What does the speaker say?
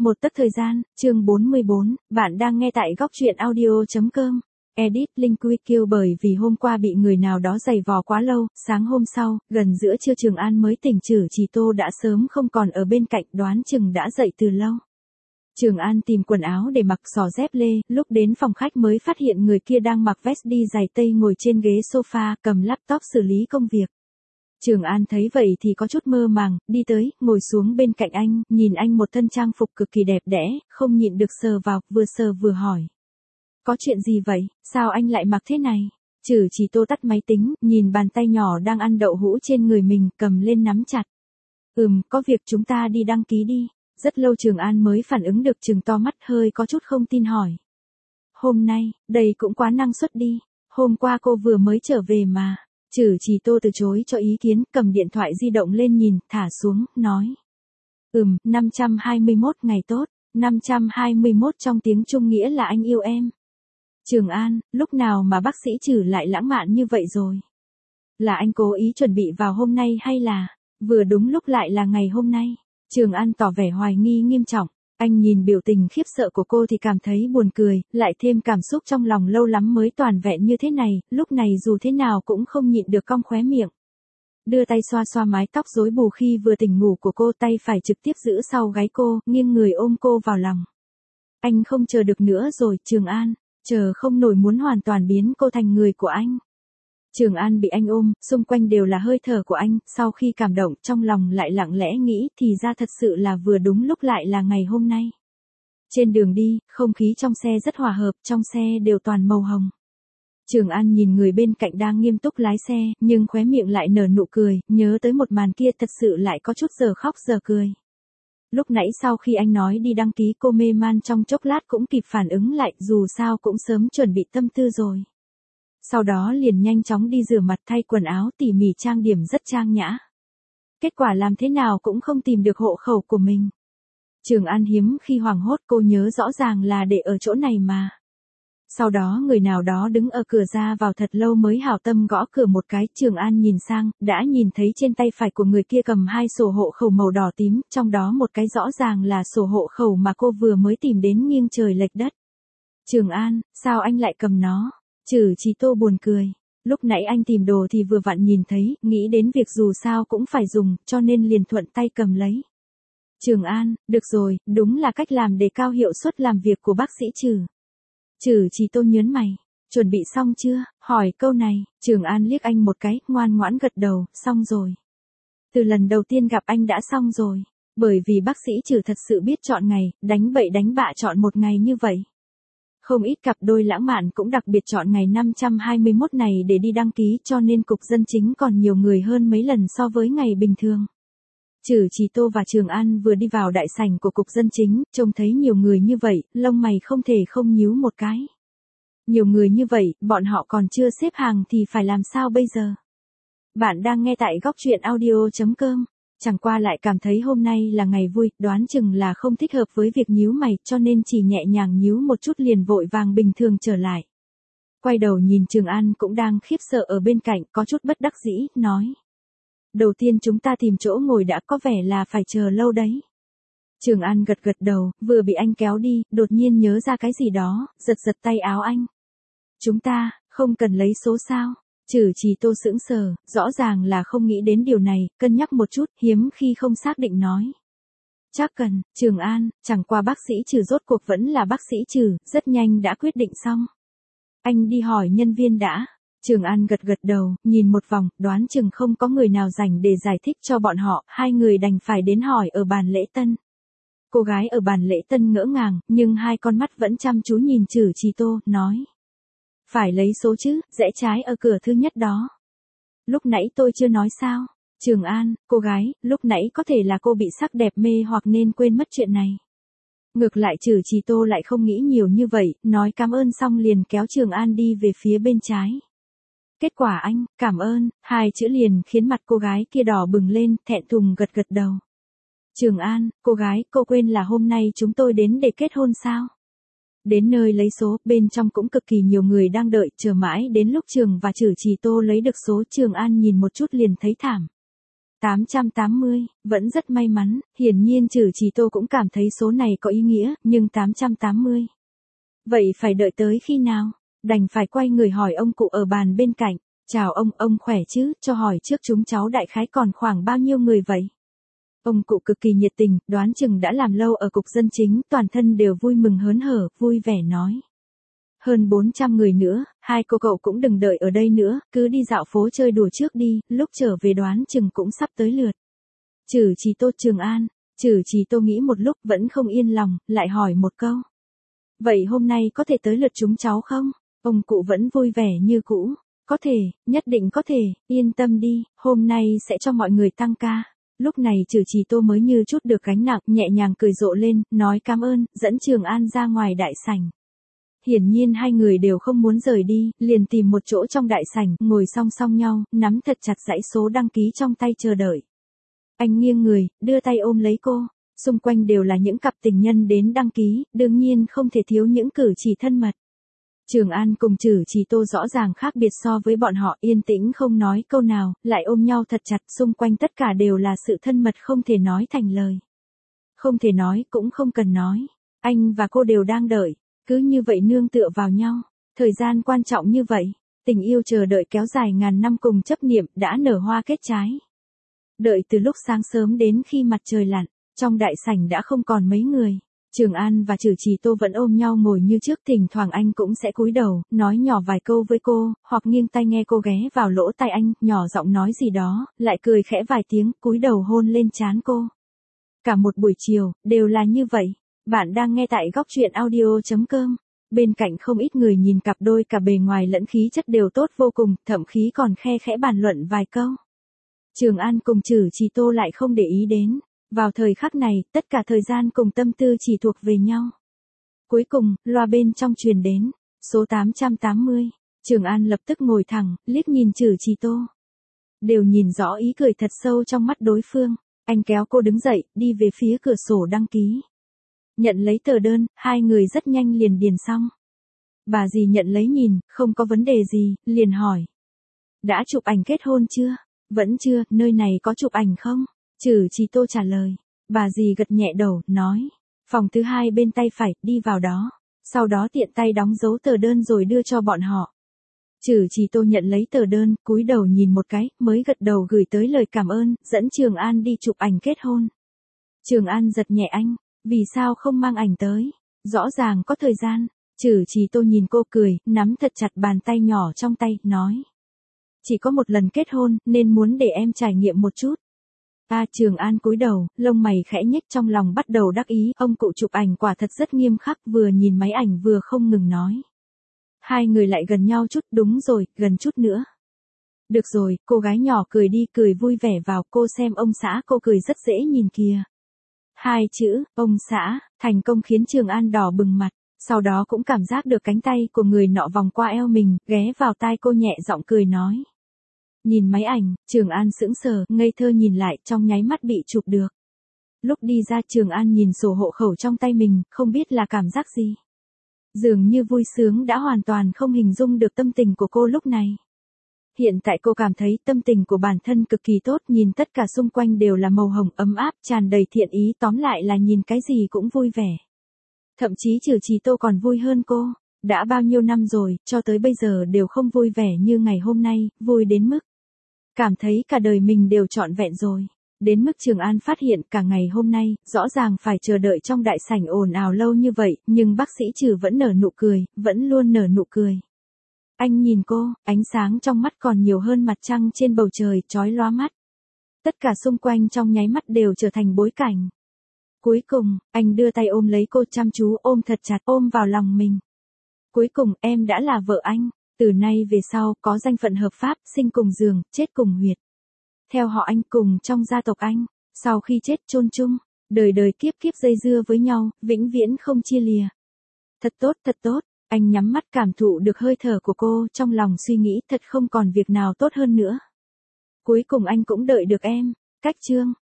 Một tấc thời gian, chương 44, bạn đang nghe tại góc truyện audio.com. Edit Linh Quy kêu bởi vì hôm qua bị người nào đó giày vò quá lâu, sáng hôm sau, gần giữa trưa Trường An mới tỉnh Trử Trì Tô đã sớm không còn ở bên cạnh, đoán chừng đã dậy từ lâu. Trường An tìm quần áo để mặc xỏ dép lê, lúc đến phòng khách mới phát hiện người kia đang mặc vest đi giày tây ngồi trên ghế sofa, cầm laptop xử lý công việc. Trường An thấy vậy thì có chút mơ màng, đi tới, ngồi xuống bên cạnh anh, nhìn anh một thân trang phục cực kỳ đẹp đẽ, không nhịn được sờ vào, vừa sờ vừa hỏi. Có chuyện gì vậy, sao anh lại mặc thế này? Trử Trì Tô tắt máy tính, nhìn bàn tay nhỏ đang ăn đậu hũ trên người mình, cầm lên nắm chặt. Có việc chúng ta đi đăng ký đi. Rất lâu Trường An mới phản ứng được, trừng to mắt hơi có chút không tin hỏi. Hôm nay, đây cũng quá năng suất đi, hôm qua cô vừa mới trở về mà. Trử Trì Tô từ chối cho ý kiến, cầm điện thoại di động lên nhìn, thả xuống, nói. 521 ngày tốt, 521 trong tiếng Trung nghĩa là anh yêu em. Trường An, lúc nào mà bác sĩ Trử lại lãng mạn như vậy rồi? Là anh cố ý chuẩn bị vào hôm nay hay là, vừa đúng lúc lại là ngày hôm nay? Trường An tỏ vẻ hoài nghi nghiêm trọng. Anh nhìn biểu tình khiếp sợ của cô thì cảm thấy buồn cười, lại thêm cảm xúc trong lòng lâu lắm mới toàn vẹn như thế này, lúc này dù thế nào cũng không nhịn được cong khóe miệng. Đưa tay xoa xoa mái tóc rối bù khi vừa tỉnh ngủ của cô, tay phải trực tiếp giữ sau gáy cô, nghiêng người ôm cô vào lòng. Anh không chờ được nữa rồi, Trường An, chờ không nổi, muốn hoàn toàn biến cô thành người của anh. Trường An bị anh ôm, xung quanh đều là hơi thở của anh, sau khi cảm động trong lòng lại lặng lẽ nghĩ thì ra thật sự là vừa đúng lúc lại là ngày hôm nay. Trên đường đi, không khí trong xe rất hòa hợp, trong xe đều toàn màu hồng. Trường An nhìn người bên cạnh đang nghiêm túc lái xe, nhưng khóe miệng lại nở nụ cười, nhớ tới một màn kia thật sự lại có chút giờ khóc giờ cười. Lúc nãy sau khi anh nói đi đăng ký cô mê man trong chốc lát cũng kịp phản ứng lại, dù sao cũng sớm chuẩn bị tâm tư rồi. Sau đó liền nhanh chóng đi rửa mặt, thay quần áo, tỉ mỉ trang điểm rất trang nhã. Kết quả làm thế nào cũng không tìm được hộ khẩu của mình. Trường An hiếm khi hoảng hốt, cô nhớ rõ ràng là để ở chỗ này mà. Sau đó người nào đó đứng ở cửa ra vào thật lâu mới hảo tâm gõ cửa một cái, Trường An nhìn sang, đã nhìn thấy trên tay phải của người kia cầm hai sổ hộ khẩu màu đỏ tím, trong đó một cái rõ ràng là sổ hộ khẩu mà cô vừa mới tìm đến nghiêng trời lệch đất. Trường An, sao anh lại cầm nó? Trử Trì Tô buồn cười. Lúc nãy anh tìm đồ thì vừa vặn nhìn thấy, nghĩ đến việc dù sao cũng phải dùng, cho nên liền thuận tay cầm lấy. Trường An, được rồi, đúng là cách làm để cao hiệu suất làm việc của bác sĩ Trử. Trử Trì Tô nhớn mày. Chuẩn bị xong chưa? Hỏi câu này, Trường An liếc anh một cái, ngoan ngoãn gật đầu, xong rồi. Từ lần đầu tiên gặp anh đã xong rồi. Bởi vì bác sĩ Trử thật sự biết chọn ngày, đánh bậy đánh bạ chọn một ngày như vậy. Không ít cặp đôi lãng mạn cũng đặc biệt chọn ngày 521 này để đi đăng ký, cho nên cục dân chính còn nhiều người hơn mấy lần so với ngày bình thường. Trử Trì Tô và Trường An vừa đi vào đại sảnh của cục dân chính, trông thấy nhiều người như vậy, lông mày không thể không nhíu một cái. Nhiều người như vậy, bọn họ còn chưa xếp hàng thì phải làm sao bây giờ? Bạn đang nghe tại góc truyện audio.com. Chẳng qua lại cảm thấy hôm nay là ngày vui, đoán chừng là không thích hợp với việc nhíu mày, cho nên chỉ nhẹ nhàng nhíu một chút liền vội vàng bình thường trở lại. Quay đầu nhìn Trường An cũng đang khiếp sợ ở bên cạnh, có chút bất đắc dĩ, nói. Đầu tiên chúng ta tìm chỗ ngồi đã, có vẻ là phải chờ lâu đấy. Trường An gật gật đầu, vừa bị anh kéo đi, đột nhiên nhớ ra cái gì đó, giật giật tay áo anh. Chúng ta, không cần lấy số sao? Trử Trì Tô sững sờ, rõ ràng là không nghĩ đến điều này, cân nhắc một chút, hiếm khi không xác định nói. Chắc cần, Trường An, chẳng qua bác sĩ Trử rốt cuộc vẫn là bác sĩ Trử, rất nhanh đã quyết định xong. Anh đi hỏi nhân viên đã. Trường An gật gật đầu, nhìn một vòng, đoán chừng không có người nào rảnh để giải thích cho bọn họ, hai người đành phải đến hỏi ở bàn lễ tân. Cô gái ở bàn lễ tân ngỡ ngàng, nhưng hai con mắt vẫn chăm chú nhìn Trử Trì Tô, nói. Phải lấy số chứ, rẽ trái ở cửa thứ nhất đó. Lúc nãy tôi chưa nói sao? Trường An, cô gái, lúc nãy có thể là cô bị sắc đẹp mê hoặc nên quên mất chuyện này. Ngược lại Trử Trì Tô lại không nghĩ nhiều như vậy, nói cảm ơn xong liền kéo Trường An đi về phía bên trái. Kết quả anh, cảm ơn, hai chữ liền khiến mặt cô gái kia đỏ bừng lên, thẹn thùng gật gật đầu. Trường An, cô gái, cô quên là hôm nay chúng tôi đến để kết hôn sao? Đến nơi lấy số, bên trong cũng cực kỳ nhiều người đang đợi, chờ mãi đến lúc Trường và Trử Trì Tô lấy được số, Trường An nhìn một chút liền thấy thảm. 880, vẫn rất may mắn, hiển nhiên Trử Trì Tô cũng cảm thấy số này có ý nghĩa, nhưng 880. Vậy phải đợi tới khi nào? Đành phải quay người hỏi ông cụ ở bàn bên cạnh. Chào ông khỏe chứ, cho hỏi trước chúng cháu đại khái còn khoảng bao nhiêu người vậy? Ông cụ cực kỳ nhiệt tình, đoán chừng đã làm lâu ở cục dân chính, toàn thân đều vui mừng hớn hở, vui vẻ nói. Hơn 400 người nữa, hai cô cậu cũng đừng đợi ở đây nữa, cứ đi dạo phố chơi đùa trước đi, lúc trở về đoán chừng cũng sắp tới lượt. Trử Trì Tô Trường An, Trử Trì Tô nghĩ một lúc vẫn không yên lòng, lại hỏi một câu. Vậy hôm nay có thể tới lượt chúng cháu không? Ông cụ vẫn vui vẻ như cũ. Có thể, nhất định có thể, yên tâm đi, hôm nay sẽ cho mọi người tăng ca. Lúc này Trử Trì Tô mới như chút được gánh nặng, nhẹ nhàng cười rộ lên, nói cảm ơn, dẫn Trường An ra ngoài đại sảnh. Hiển nhiên hai người đều không muốn rời đi, liền tìm một chỗ trong đại sảnh, ngồi song song nhau, nắm thật chặt dãy số đăng ký trong tay chờ đợi. Anh nghiêng người, đưa tay ôm lấy cô, xung quanh đều là những cặp tình nhân đến đăng ký, đương nhiên không thể thiếu những cử chỉ thân mật. Trường An cùng Trử Trì Tô rõ ràng khác biệt so với bọn họ, yên tĩnh không nói câu nào, lại ôm nhau thật chặt, xung quanh tất cả đều là sự thân mật không thể nói thành lời. Không thể nói cũng không cần nói, anh và cô đều đang đợi, cứ như vậy nương tựa vào nhau, thời gian quan trọng như vậy, tình yêu chờ đợi kéo dài ngàn năm cùng chấp niệm đã nở hoa kết trái. Đợi từ lúc sáng sớm đến khi mặt trời lặn, trong đại sảnh đã không còn mấy người. Trường An và Trử Trì Tô vẫn ôm nhau ngồi như trước, thỉnh thoảng anh cũng sẽ cúi đầu, nói nhỏ vài câu với cô, hoặc nghiêng tai nghe cô ghé vào lỗ tai anh, nhỏ giọng nói gì đó, lại cười khẽ vài tiếng, cúi đầu hôn lên trán cô. Cả một buổi chiều, đều là như vậy. Bạn đang nghe tại góc truyện audio.com. Bên cạnh không ít người nhìn cặp đôi cả bề ngoài lẫn khí chất đều tốt vô cùng, thậm chí còn khe khẽ bàn luận vài câu. Trường An cùng Trử Trì Tô lại không để ý đến. Vào thời khắc này, tất cả thời gian cùng tâm tư chỉ thuộc về nhau. Cuối cùng, loa bên trong truyền đến, số 880. Trường An lập tức ngồi thẳng, liếc nhìn Trử Trì Tô. Đều nhìn rõ ý cười thật sâu trong mắt đối phương. Anh kéo cô đứng dậy, đi về phía cửa sổ đăng ký. Nhận lấy tờ đơn, hai người rất nhanh liền điền xong. Bà dì nhận lấy nhìn, không có vấn đề gì, liền hỏi. Đã chụp ảnh kết hôn chưa? Vẫn chưa, nơi này có chụp ảnh không? Trử Trì Tô trả lời. Bà dì gật nhẹ đầu, nói. Phòng thứ hai bên tay phải, đi vào đó. Sau đó tiện tay đóng dấu tờ đơn rồi đưa cho bọn họ. Trử Trì Tô nhận lấy tờ đơn, cúi đầu nhìn một cái, mới gật đầu gửi tới lời cảm ơn, dẫn Trường An đi chụp ảnh kết hôn. Trường An giật nhẹ anh. Vì sao không mang ảnh tới? Rõ ràng có thời gian. Trử Trì Tô nhìn cô cười, nắm thật chặt bàn tay nhỏ trong tay, nói. Chỉ có một lần kết hôn, nên muốn để em trải nghiệm một chút. Trường An cúi đầu, lông mày khẽ nhếch, trong lòng bắt đầu đắc ý, ông cụ chụp ảnh quả thật rất nghiêm khắc, vừa nhìn máy ảnh vừa không ngừng nói. Hai người lại gần nhau chút, đúng rồi, gần chút nữa. Được rồi, cô gái nhỏ cười đi, cười vui vẻ vào, cô xem ông xã cô cười rất dễ nhìn kìa. Hai chữ, ông xã, thành công khiến Trường An đỏ bừng mặt, sau đó cũng cảm giác được cánh tay của người nọ vòng qua eo mình, ghé vào tai cô nhẹ giọng cười nói. Nhìn máy ảnh, Trường An sững sờ, ngây thơ nhìn lại, trong nháy mắt bị chụp được. Lúc đi ra Trường An nhìn sổ hộ khẩu trong tay mình, không biết là cảm giác gì. Dường như vui sướng đã hoàn toàn không hình dung được tâm tình của cô lúc này. Hiện tại cô cảm thấy tâm tình của bản thân cực kỳ tốt, nhìn tất cả xung quanh đều là màu hồng ấm áp, tràn đầy thiện ý, tóm lại là nhìn cái gì cũng vui vẻ. Thậm chí Trử Trì Tô còn vui hơn cô. Đã bao nhiêu năm rồi, cho tới bây giờ đều không vui vẻ như ngày hôm nay, vui đến mức cảm thấy cả đời mình đều trọn vẹn rồi. Đến mức Trường An phát hiện cả ngày hôm nay, rõ ràng phải chờ đợi trong đại sảnh ồn ào lâu như vậy, nhưng bác sĩ Trử vẫn nở nụ cười, vẫn luôn nở nụ cười. Anh nhìn cô, ánh sáng trong mắt còn nhiều hơn mặt trăng trên bầu trời, chói lóa mắt. Tất cả xung quanh trong nháy mắt đều trở thành bối cảnh. Cuối cùng, anh đưa tay ôm lấy cô, chăm chú ôm thật chặt, ôm vào lòng mình. Cuối cùng, em đã là vợ anh. Từ nay về sau, có danh phận hợp pháp, sinh cùng giường, chết cùng huyệt. Theo họ anh, cùng trong gia tộc anh. Sau khi chết chôn chung, đời đời kiếp kiếp dây dưa với nhau, vĩnh viễn không chia lìa. Thật tốt, thật tốt. Anh nhắm mắt cảm thụ được hơi thở của cô, trong lòng suy nghĩ thật không còn việc nào tốt hơn nữa. Cuối cùng anh cũng đợi được em. Cách chương.